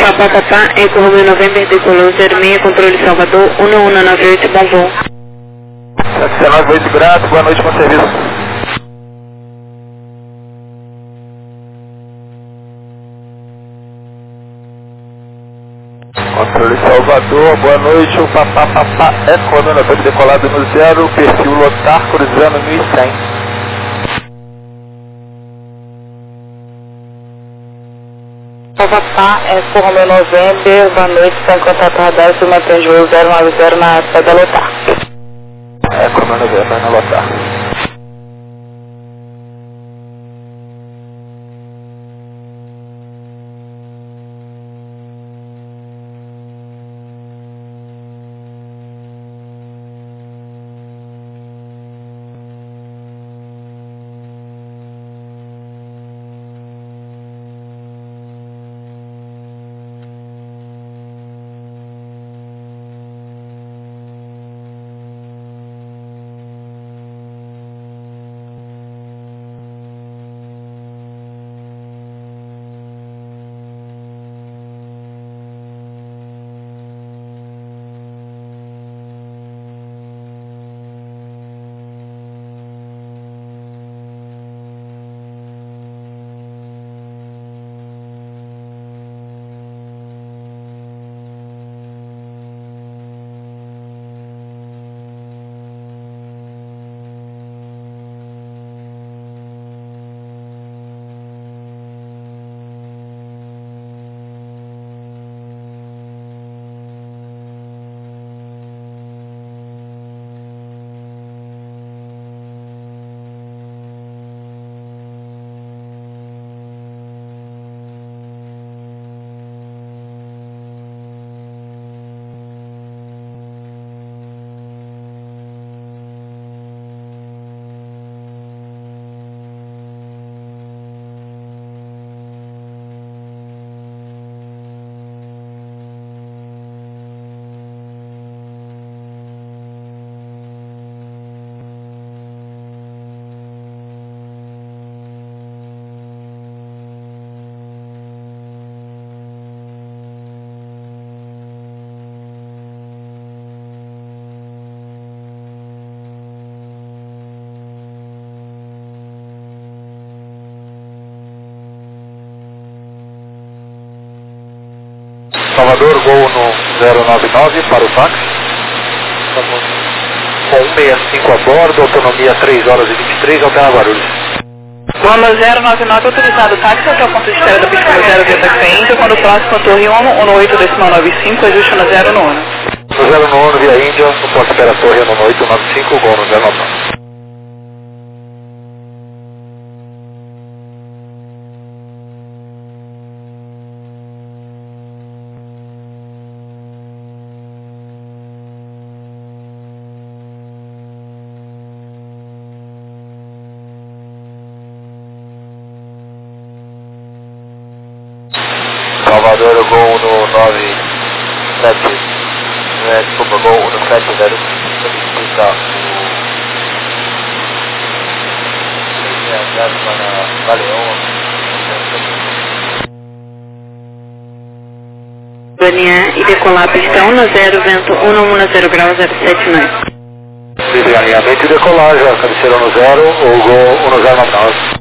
Papapá, Eco Romeo November, decolou 06, controle Salvador, 1198, bom voo. 798, grato, boa noite, bom serviço. Controle Salvador, boa noite, o Papapá, Eco Romeo November, decolado no 0, perfil lotar, cruzando 1100. Papapá, Eco Romeo November, boa noite, está em contato radar, se mantém voo 090 na saída lotar. Eco Romeo November, na lotar. Salvador, gol no 099 para o táxi. Estamos com 165 a bordo, autonomia 3 horas e 23, alterna Guarulhos. Voo no 099, autorizado o táxi até o ponto de espera da pista 0 via taxi Índia, quando próximo a Torre 118,95, ajuste no 0 no 1. No 0 no 1 via Índia, no ponto de espera Torre 1895, gol no 099. Salvador, gol no 97, desculpa, gol no 70, solicita o 660 para Galeão. Planear e decolar pistão no 0, vento 110 graus 079. Livre alinhamento e decolagem, a cabeceira no 0, o gol no 099.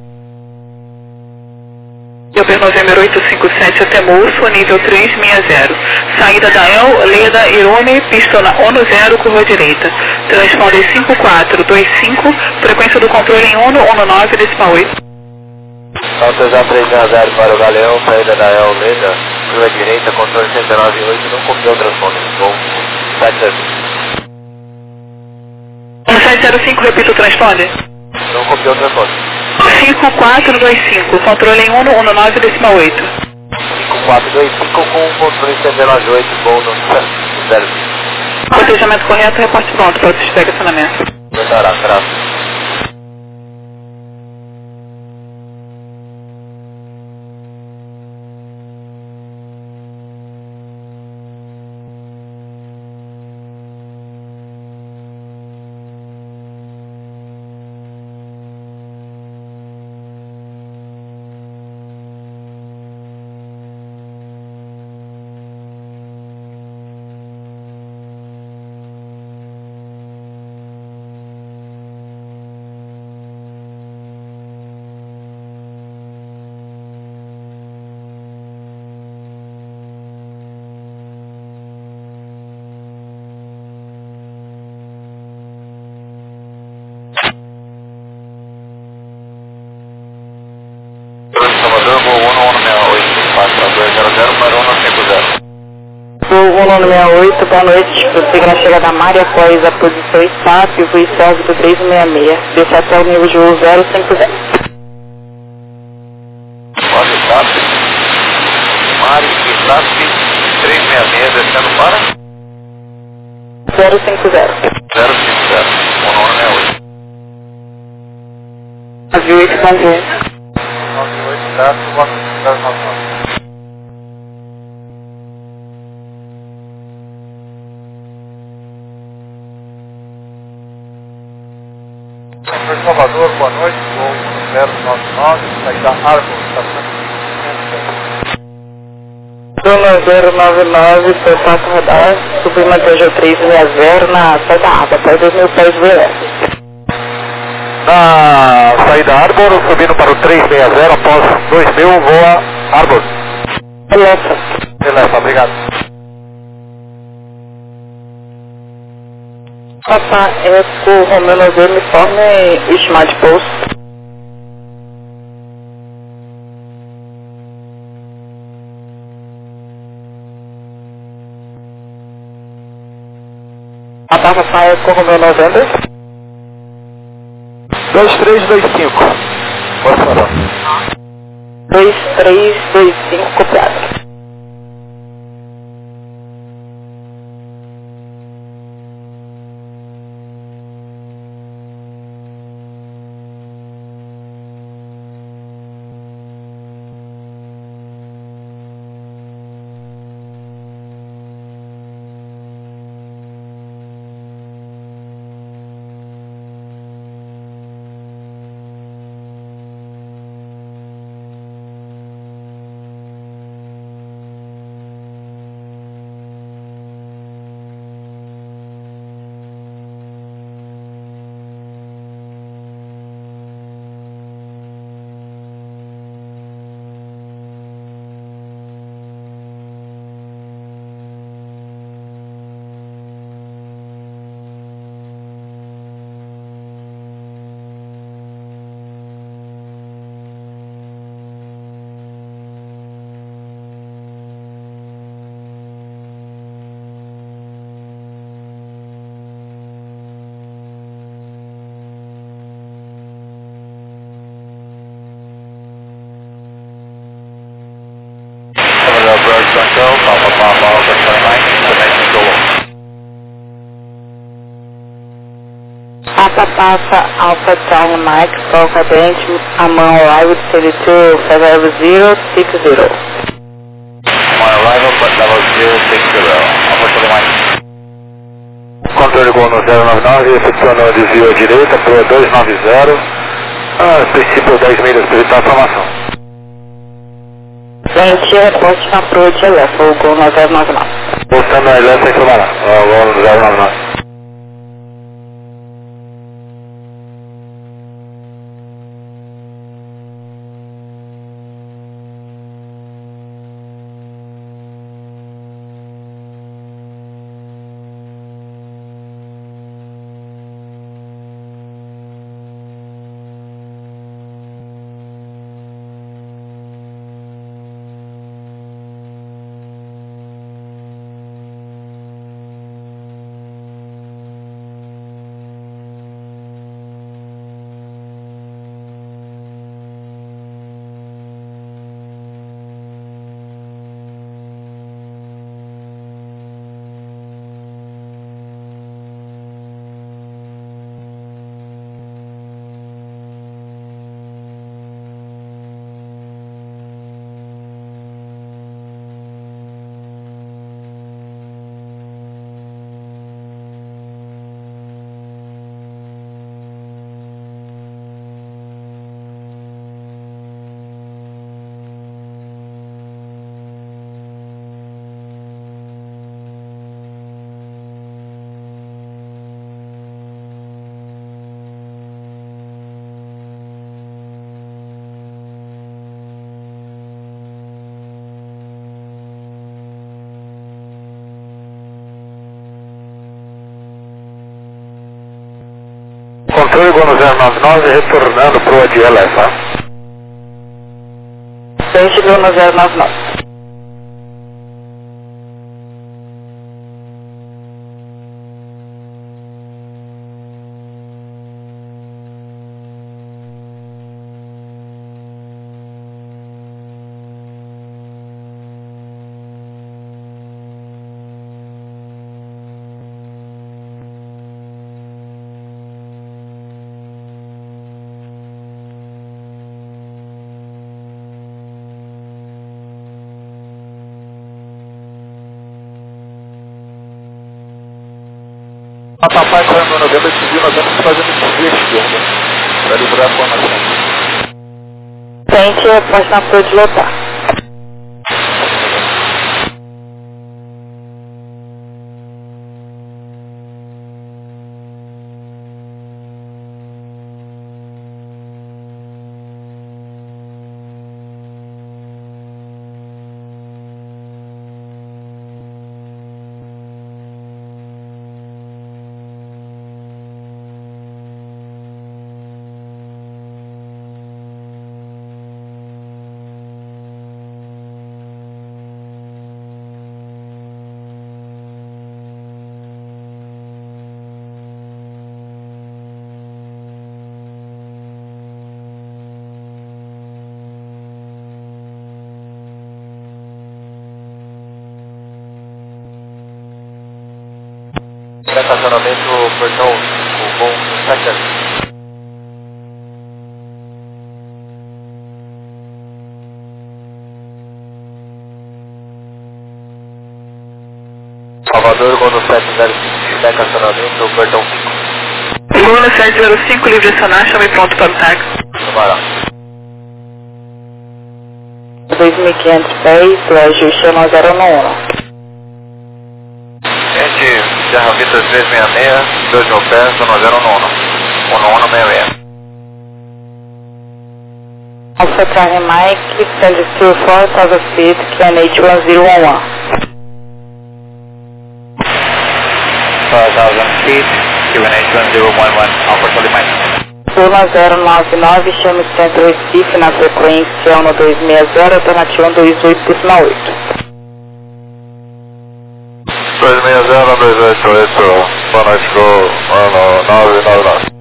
Uber November 857 até Moço, nível 360. Saída da El, Leda, Irone, pista na ONU 0, curva direita. Transponder 5425, frequência do controle em 119, decimal 8. Alta já 360 para o Galeão, saída da El, Leda, curva direita, controle 198, não copiou o transponder. Bom, 705. 705, repita o transponder. Não copiou o transponder. 5425, controle em 119, decimal 8. 5425 com controle 198, bom no 0. Cotejamento correto, reporte pronto para o estacionamento. Melhorar, traço. 1968, boa noite. Prossiga na chegada da Mari após a posição SAP, o órbito 366. Desce até o nível de voo 050. Pode SAP. Mari e SAP 366 descendo para? 050. 050. O nome é 8. Navio 8, bom dia. 98 SAP, 099. Senhor Salvador, boa noite, voo 099, saída Arbor, estação 099, contato radar, subindo até o 360 na saída Arbor, até 2.000 pés VS. Na saída Arbor, subindo para o 360, após 2000, voa Arbor. Beleza. Beleza, obrigado. Papa Eco Romeo Novembro, informe estimado de pouso. Papa Eco Romeo Novembro. 2325. Pode falar. 2325, copiado. Passa Alpha Charlie Mike, Sol Cadente, Amman Arrival, 32, Level 060. My arrival, but level 060. Alpha Charlie Mike. Controle gol no 099, recepcionando o desvio à direita, proa 290. Princípio 10 milhas para evitar a formação. Gente, reporte na proa de Elefa, o gol no 099. Postando a Elefa em Sumará, o gol no 099. Controle gol no 099, retornando proa de Elefa. Gente, gol no 099. A papai correndo no novembro, subiu novembro, fazendo desvio à esquerda. Para liberar a formação. Frente, pode na flor de lotar. Estacionamento, portão 5, bom 7 aqui. Salvador, Gono 705, estacionamento, portão 5. Gono 705, livre acionar, chame pronto para o TAG. Tubarão. 2.500 pés, ajuste 1091. Gente, Serra Vista 366, 2 mil pés, 1091. 1166. Alpha Charlie Mike, send it to 4000 feet, QNH 1011. 4,000 feet, QNH 1011, Alpha Charlie Mike. Lula 099, chame Centro Recife na frequência 1260, alternativa 128,8. 260, 288, boa noite, Gol, 999.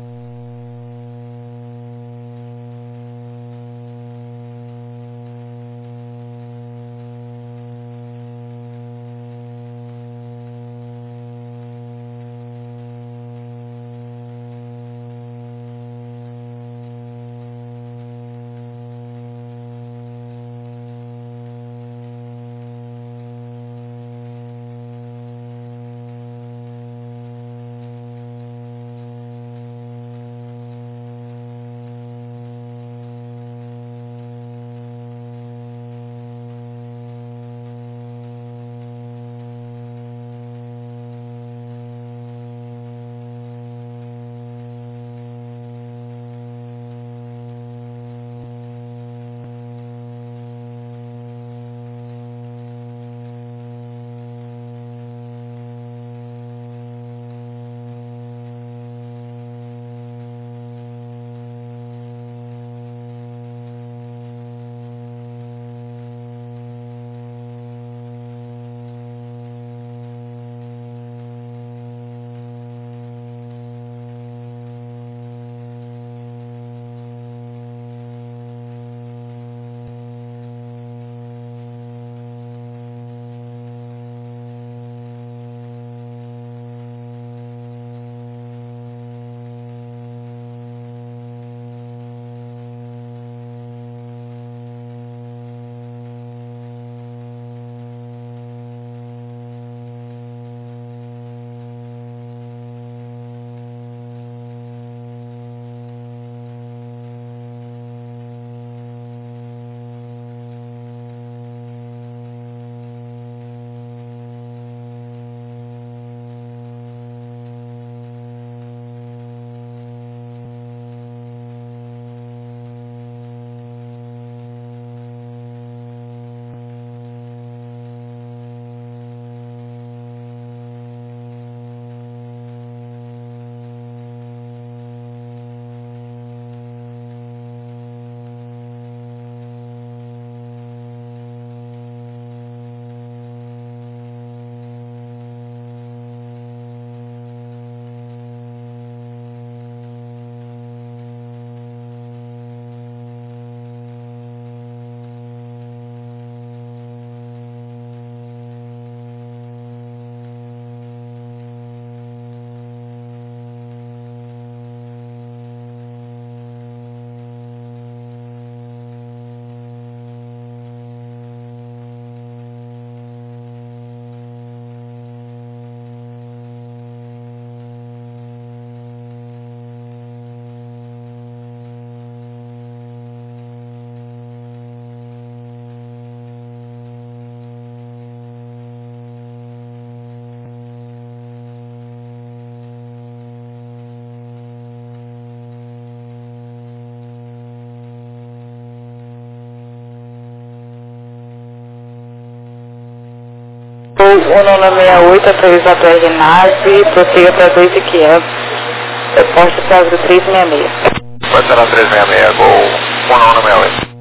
Gol 1968, atualizado RNASE, prossiga para 2.500. Reporte tráfego 366. Vai ser na 366, Gol 1968.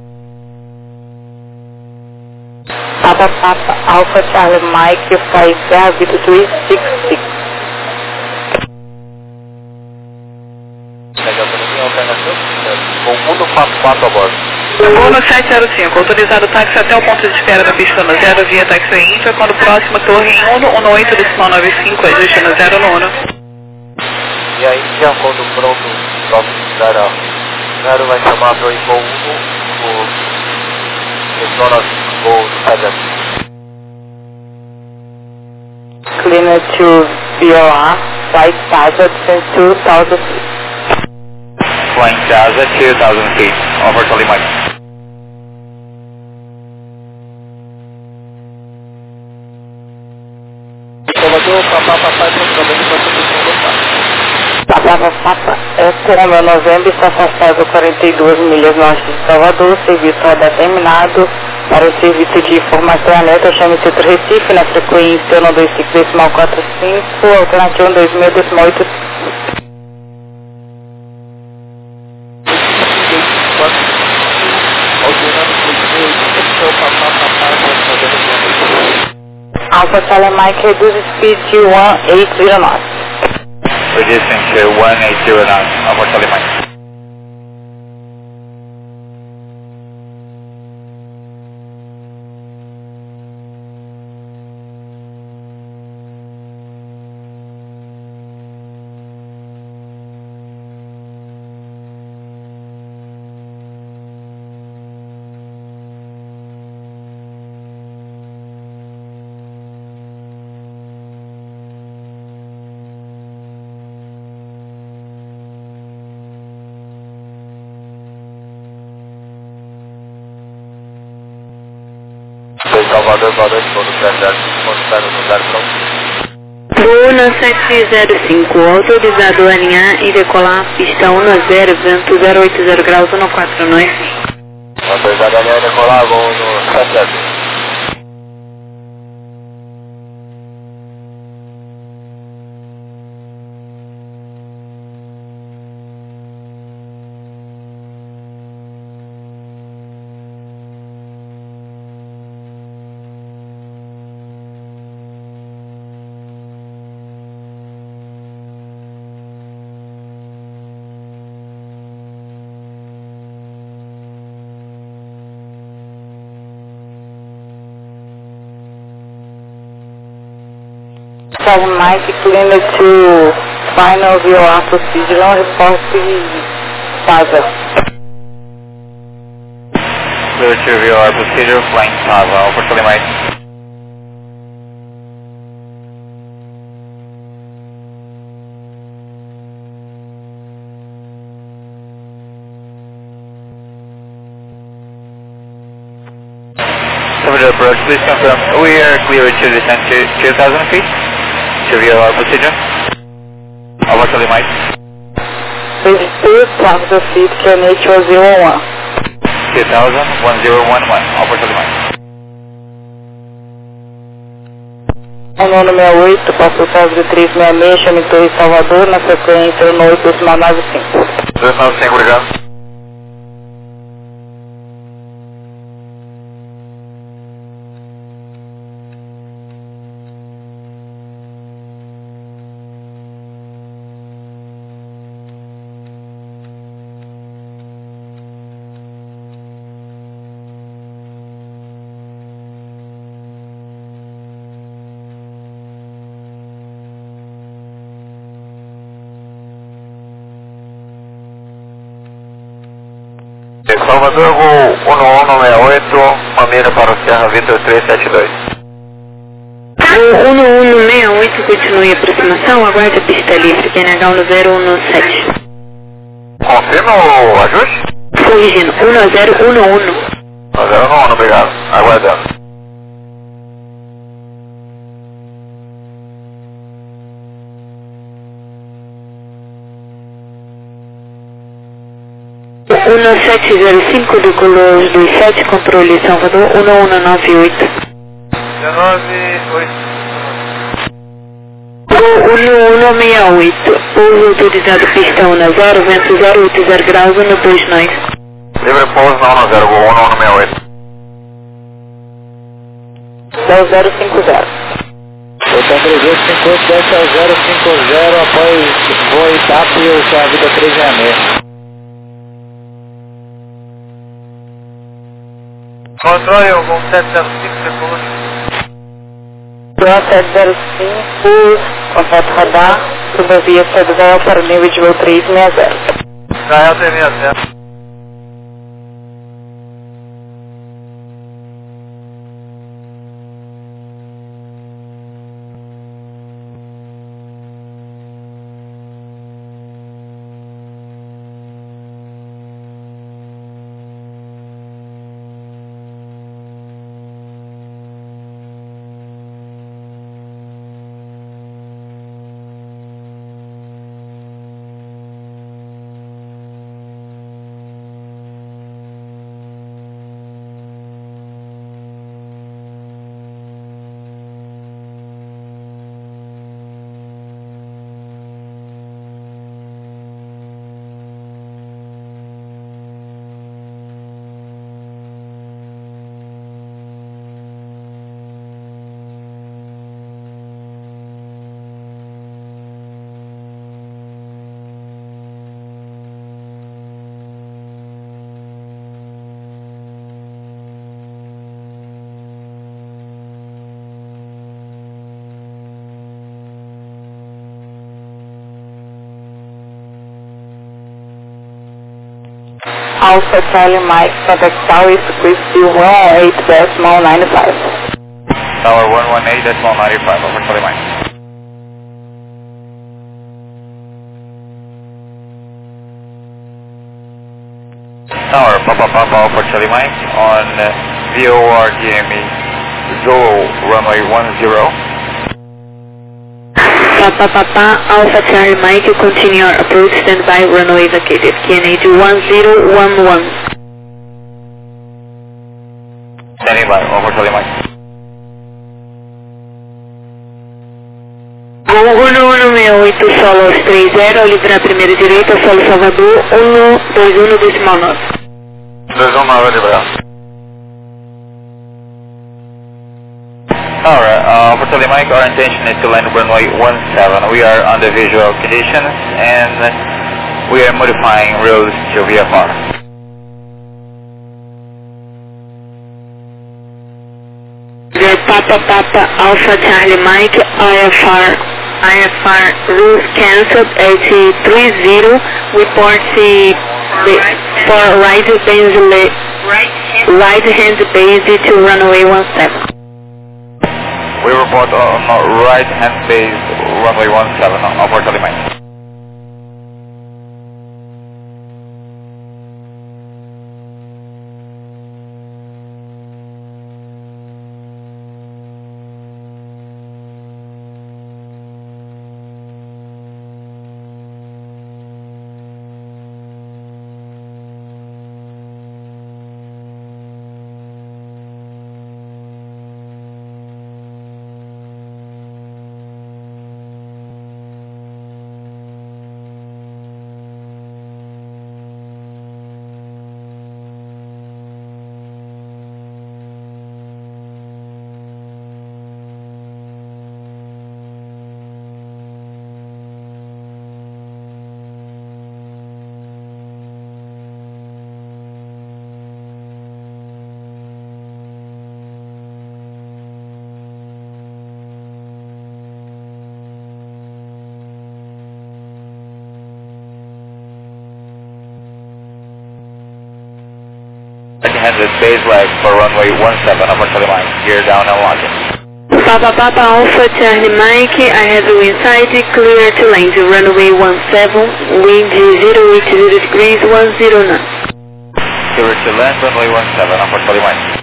Papa Papa Alpha Charlie Mike, Fly Serra Vito 366. Com 144 a bordo. Gol no 705, autorizado o táxi até o ponto de espera da pista no 0 via táxi Índia, quando próxima torre em 118 decimal 95, ajuste no 0 no 1. E aí, já quando pronto, próximo de 0 vai chamar para o Gol 1, o zona Gol do 7. Cleaner to VOR, Flight Plaza, 2,000 feet. Flying Plaza, 2,000 feet, over to Lima. Salvador, Papa, Papa, Eco, novembro, está afastado 42 milhas norte de Salvador, serviço roda terminado. Para o serviço de informação alerta, chame Centro Recife, na frequência 125,45, alternativa 126,85. Alpha Charlie Mike, reduz speed de 180 knots. Reducing to 180 knots, Alpha Charlie Mike. Salvador, boa noite, todo projeto, constando no lugar pronto. Bruna 705, autorizado a alinhar e decolar pista 10, vento 080 graus 149. Autorizado a alinhar e decolar, voo no 77. Charlie Mike, cleaner to final VOR procedure, report Plaza. Clear to VOR procedure, flying Plaza, over Charlie Mike. Salvador approach, please confirm. We are clear to descend to 2,000 feet. To VOR procedure. Over Charlie Mike. 32, Plaza Feet, QNH 001. 2,000, 1011, over Charlie Mike. 168, passo tráfego 366, chame Torre Salvador, na frequência 182,95. 295, obrigado. Salvador, voo 1168, Mamira para o Serra Vitor 372. Voo 1168, continue a aproximação, aguarde a pista livre, PNH 1017. Confirma o ajuste? Corrigindo, 1011. 1011, obrigado. Aguardando. O 1705 do Color 27, controle Salvador, 1198. 19, 8. 1168, pouso autorizado pista 10, vento 080 graus, 129. Livre pouso na 10, Gol 1168. 10050. Hotel 358, Delta 050, após voo TAP e o sua vida 366. Controle, Gol 705, depois. Gol 705, contato radar, subavia Sede Gael para o nível de voo 360. Gael 360. Alpha Charlie Mike, contact Tower Squeeze 118.95. Tower 118.95, over Charlie Mike. Tower, Papa Alpha Charlie Mike on VOR DME Zulu runway 10. Papa Alpha Charlie Mike, continue your approach, standby, runway vacated, QNH 1011. Standing by, over Charlie Mike. Gol 1168, solo 30, ao livrar primeira direita, solo Salvador, 121 decimal 9. 219, liberar. Alright, for Charlie Mike, our intention is to land runway 17. We are under visual conditions and we are modifying routes to VFR. Papa Alpha Charlie Mike, IFR rules cancelled at 30, report for right hand base to runway 17. We report on right hand base runway 17 over Charlie Mike. Handed base leg for runway 17 over Charlie Mike. Gear down and launching. Papa Alpha Charlie Mike, I have you inside, clear to land, runway 17, wind 080 degrees 109. Clear to land, runway 17 over Charlie Mike.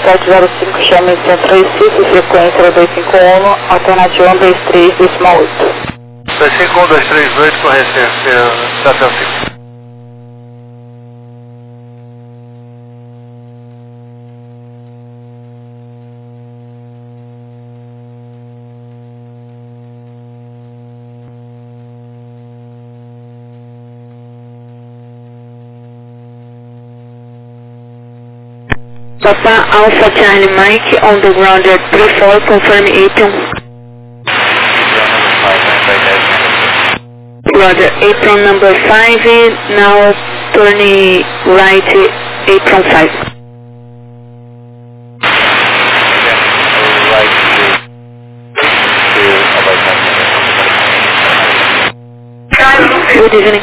705, chame Centro Recife, frequência 251, alternativa 123, decimal 8. 251, 238, correção, estação 5. Papa Alpha Charlie Mike on the ground at 34, confirm Apron. Roger, Apron number 5, now turning right, Apron 5. Good evening.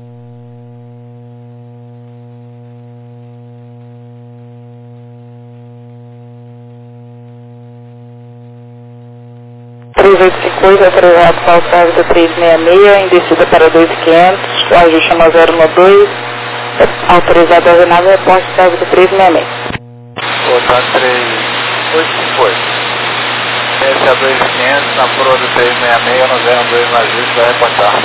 Autorizado para o serviço 366, em descida para 2500, ajuste no 012, autorizado a aeronave, reponte serviço 366. Portanto, 3858. Esse é 2500, na proa do 366, no 02 mais 20, vai reportar.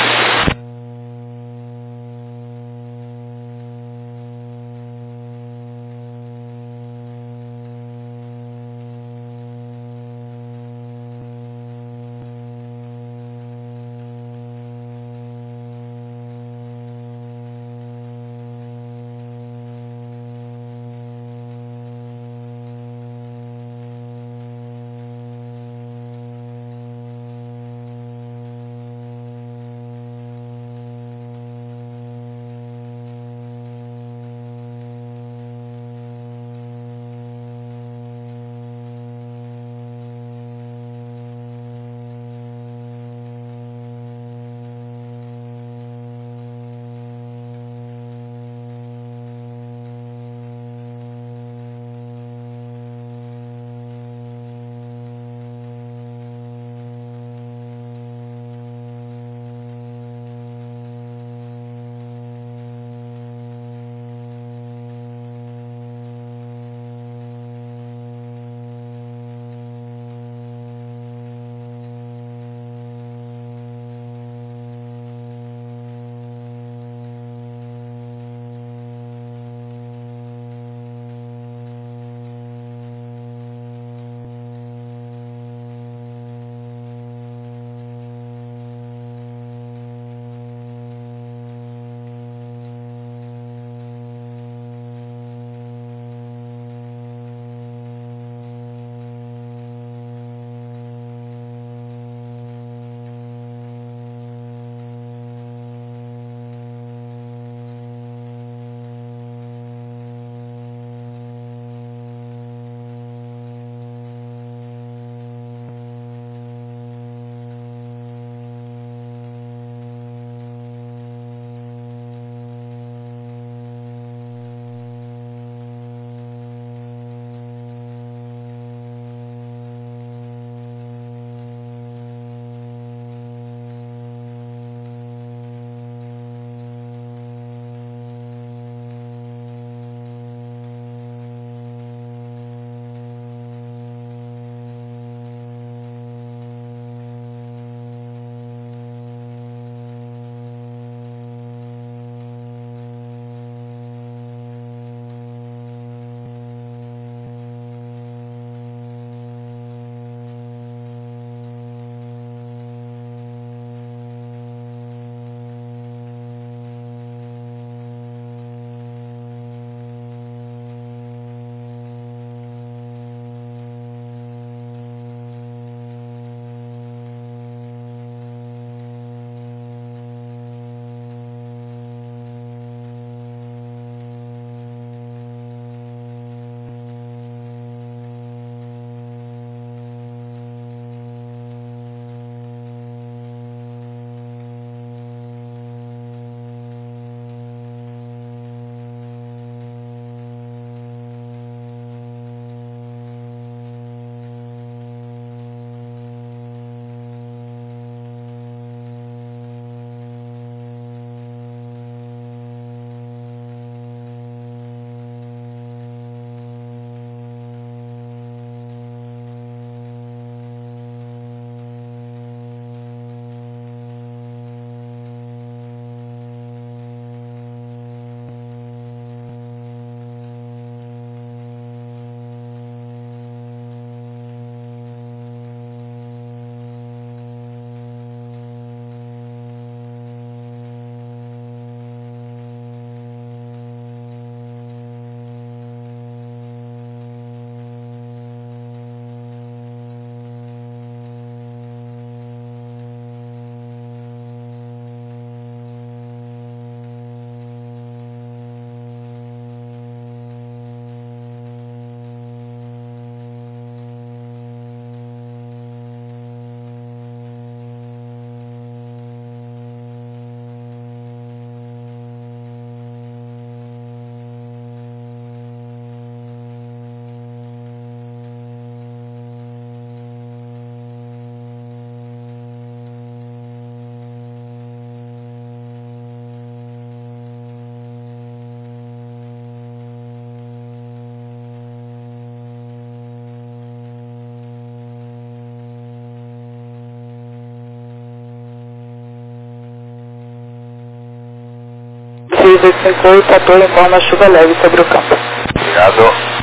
3858, ator informa chuva leve sobre o campo. Obrigado.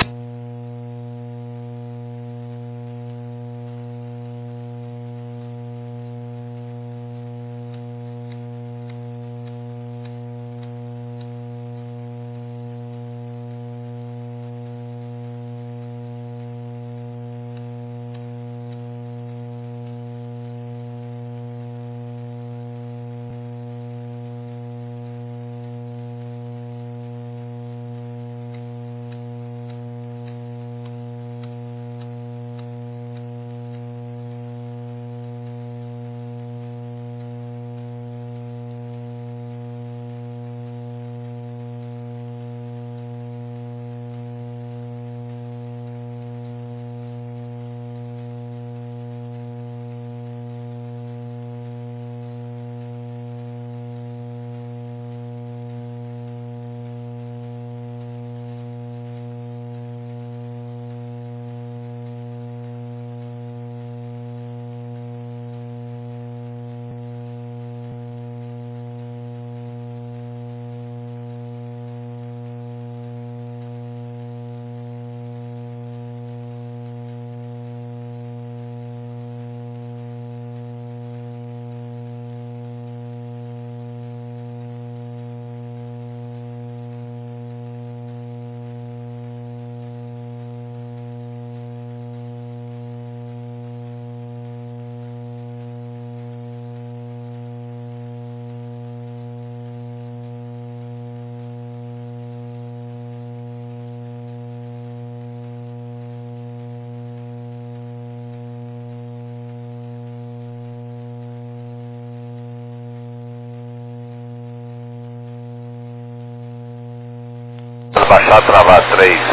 Baixar, travar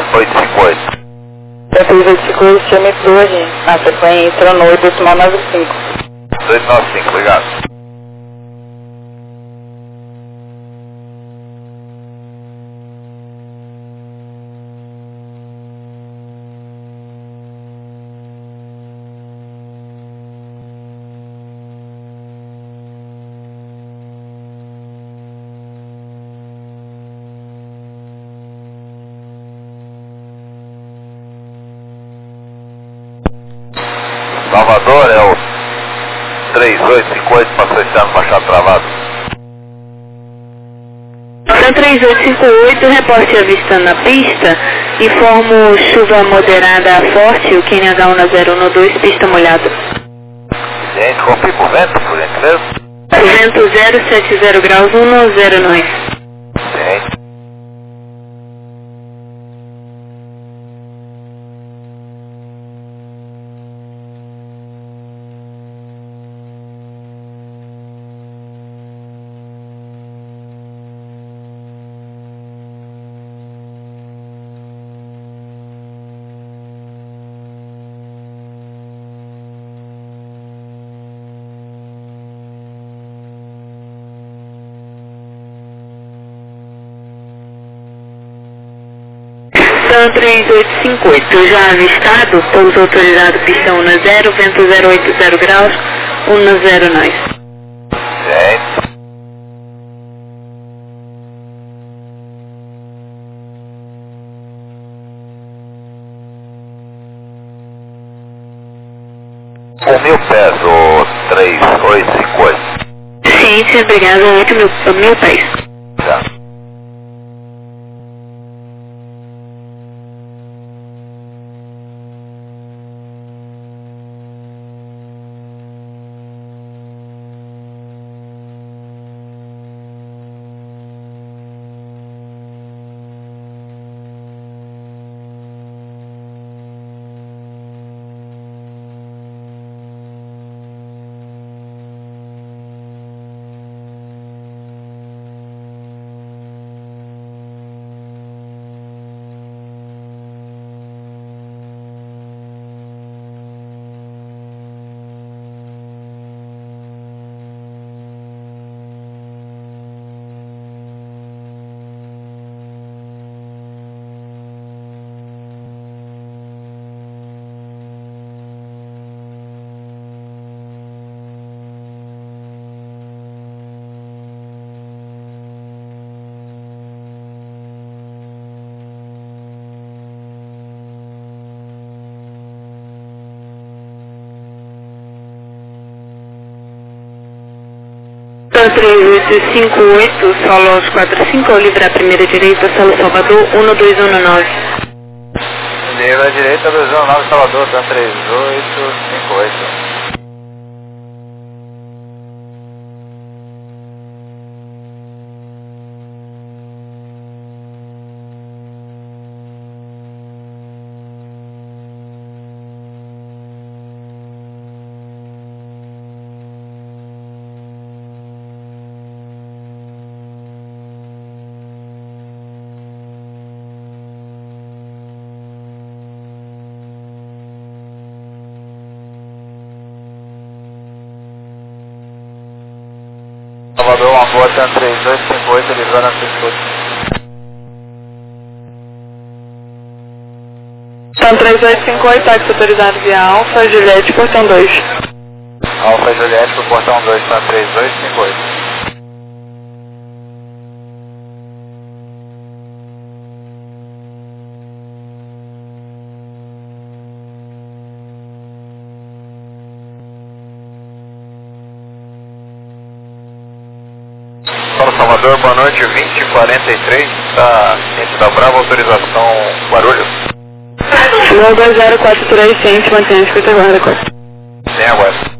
3858. 3858, chame pro agente. Na sequência entrou no 895. 895, obrigado. Salvador é o 3858 para fechar no baixar travado. Então 3858, reporte avistando na pista, informo chuva moderada a forte, o QNH1012, pista molhada. Gente, confirma o vento, por gentileza. Vento 070 graus 109. Gente. Então 3858, já avistado, pouso autorizado, pista 10, vento 080 graus, 109. Gente. Com 1000 pés, o 3858. Ciência, obrigado, 8.000 pés. Já. 3858, solo 45, livre a primeira direita, solo Salvador, 1219. Livre à direita, 219 Salvador, tá 3858. Salvador, uma boa, tá 3858, livrando a sua. São 3858, táxi autorizado via Alfa, Juliette, portão 2. Alfa Juliette pro portão 2, tá 3858. Solo Salvador, boa noite, 2043, tá ciente da Brava, autorização Guarulhos. 2043, ciente, mantém a escuta guarda 4. Tem agora.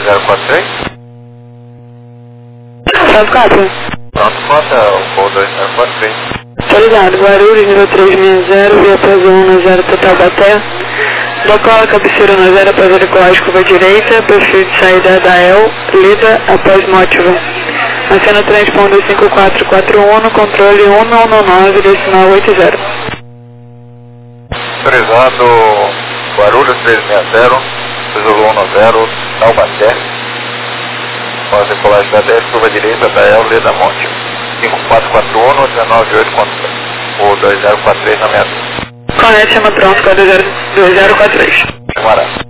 2043. Pronto, 4. Pronto, conta o voo 2043. Tá ligado, Guarulhos, nível 360, via PZ1 0 total da Terra. Decola, cabeceira no 0 após a decolagem curva direita, perfil de saída da EL, lida após motivo. Acena transponder 5441 no controle 199, decimal 80. Autorizado Guarulhos 360, Zulu 10, Taubaté. Após a decolagem da 10, curva direita da EL, lida motivo. 5441, 198 contra o 2043 na minha. Conete, chama pronto, código 2043. Camarada.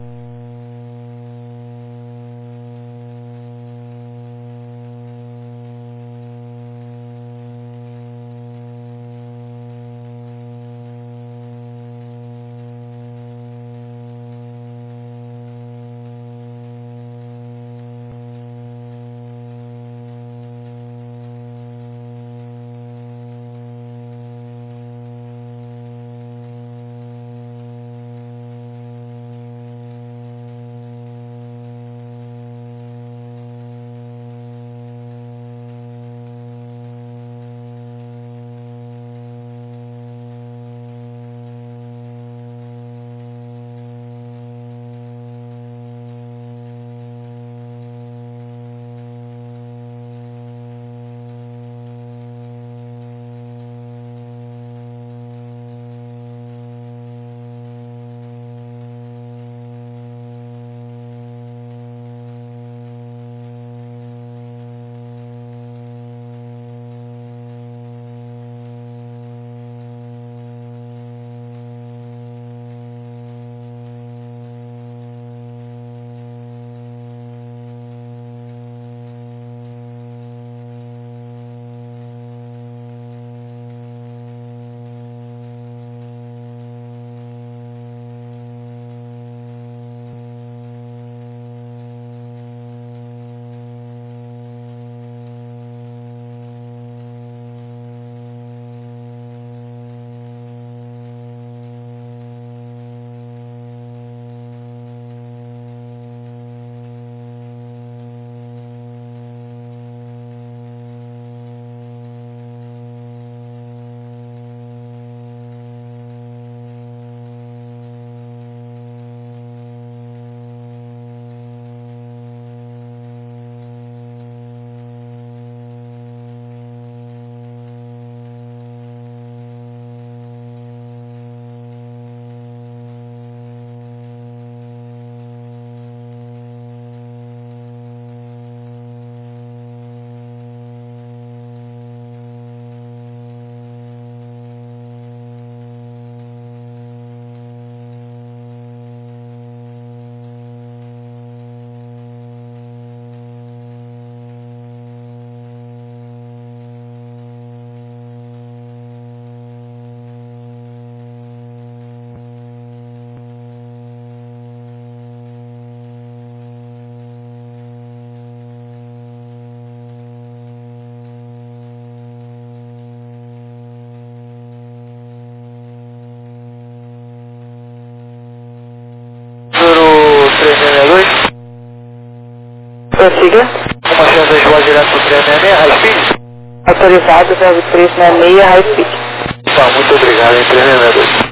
Prossiga. Uma chance de voar direto pro 366, high speed? Autorizado, 0366, high speed. Tá, muito obrigado, hein, 362.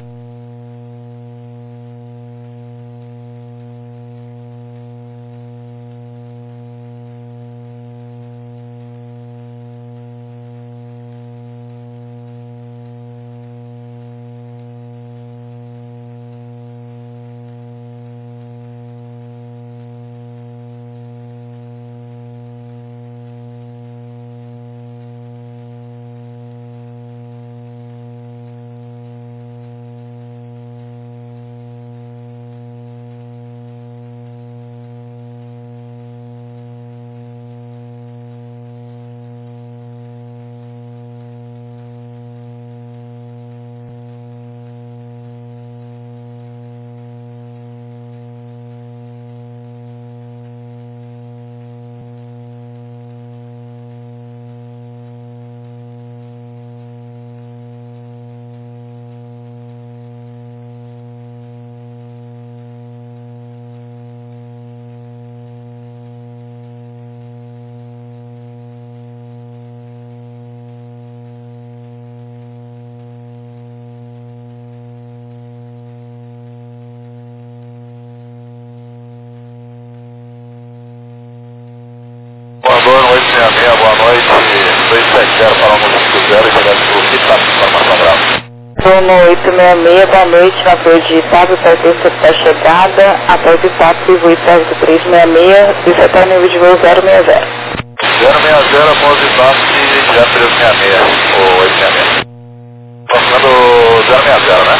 170 para 150, chegando por Citap, informação brava. Turno 866, boa noite, na rua de Itábio, pertence da chegada, após Itábio, voo Itábio 366, e você está no nível de voo 060. 060, após Itábio, já 366, ou 866. Passando 060, né?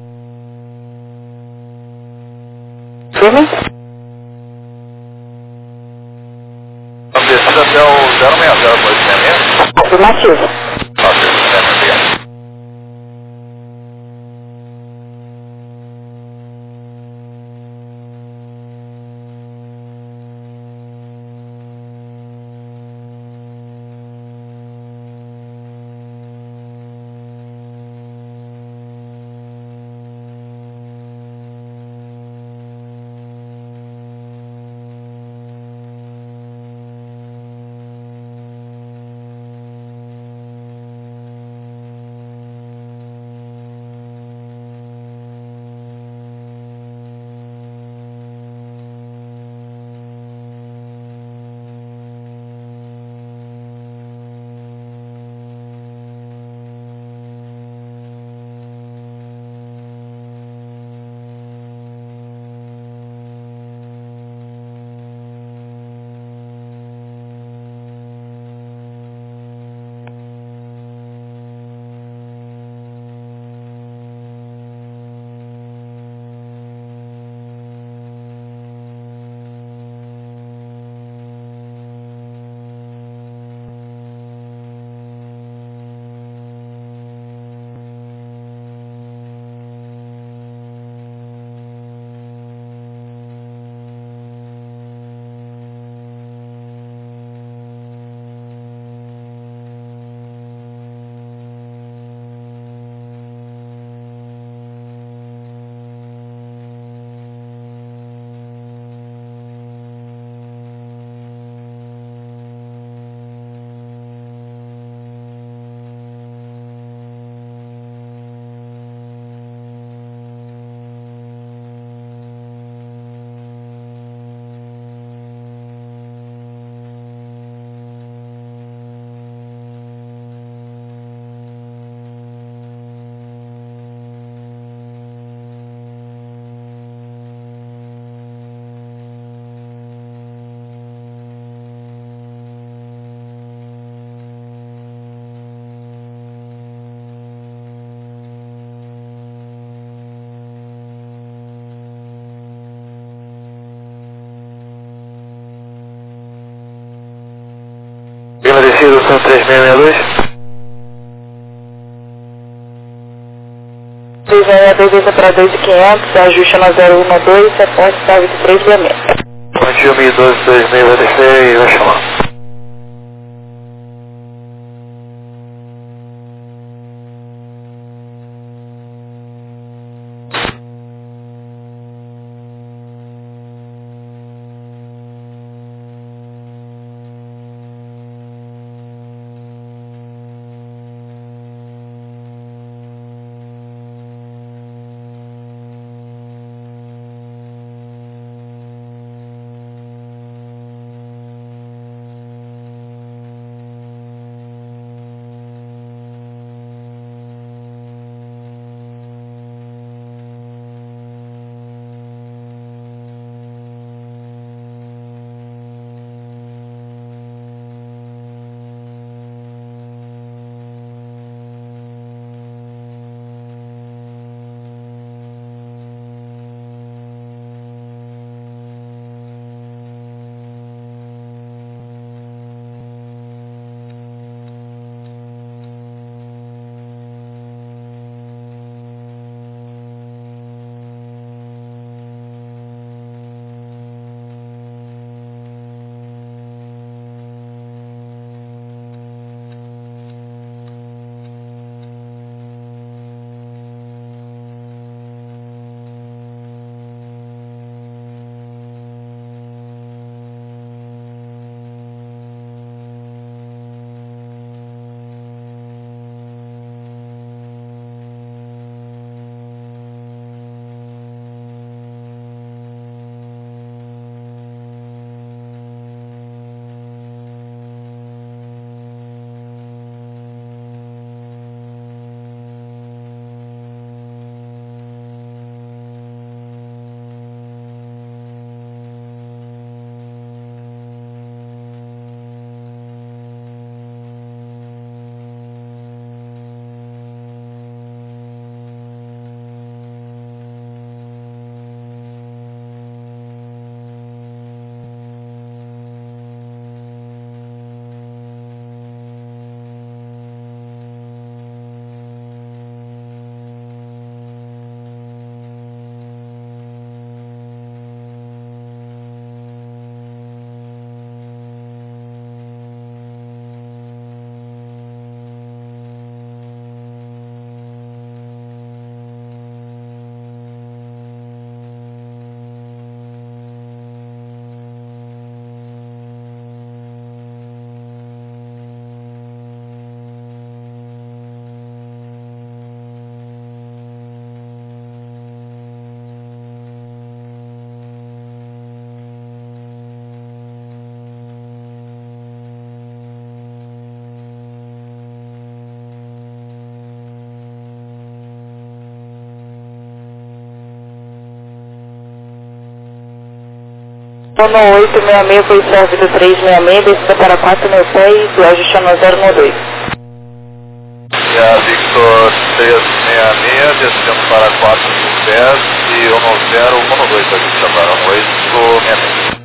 Firme? Descida até o 060, após 866? Afirmativo. Ok, 060. Agradecido, são 3662. 362 para 2.500, ajuste na 012, reporte para 2366. Pontinho 1012, 26, vai descer e vai chamar. no 866, posição Vitor 366, descida para 4.000 pés, e ajustando 012. E a Victor 366, descendo para 4.000 pés e 1012 aqui, chamaram 866.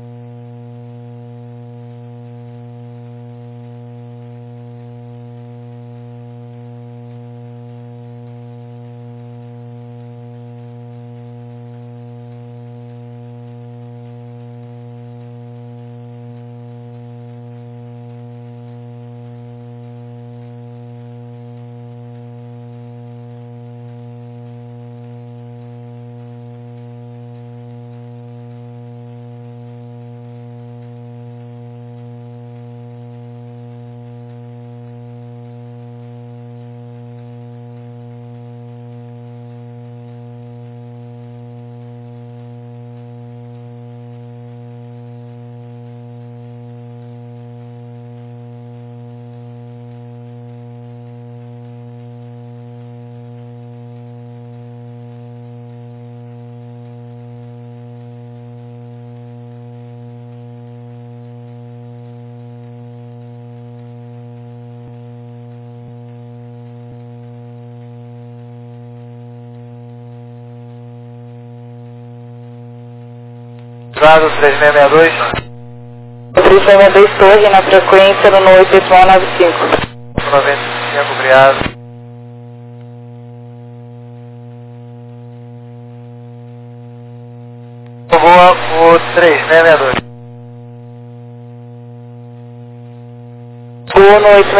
Bravo 3662. 3662 Torre, na frequência no 88195. 95, obrigado. Voa o 3662. Voa no 8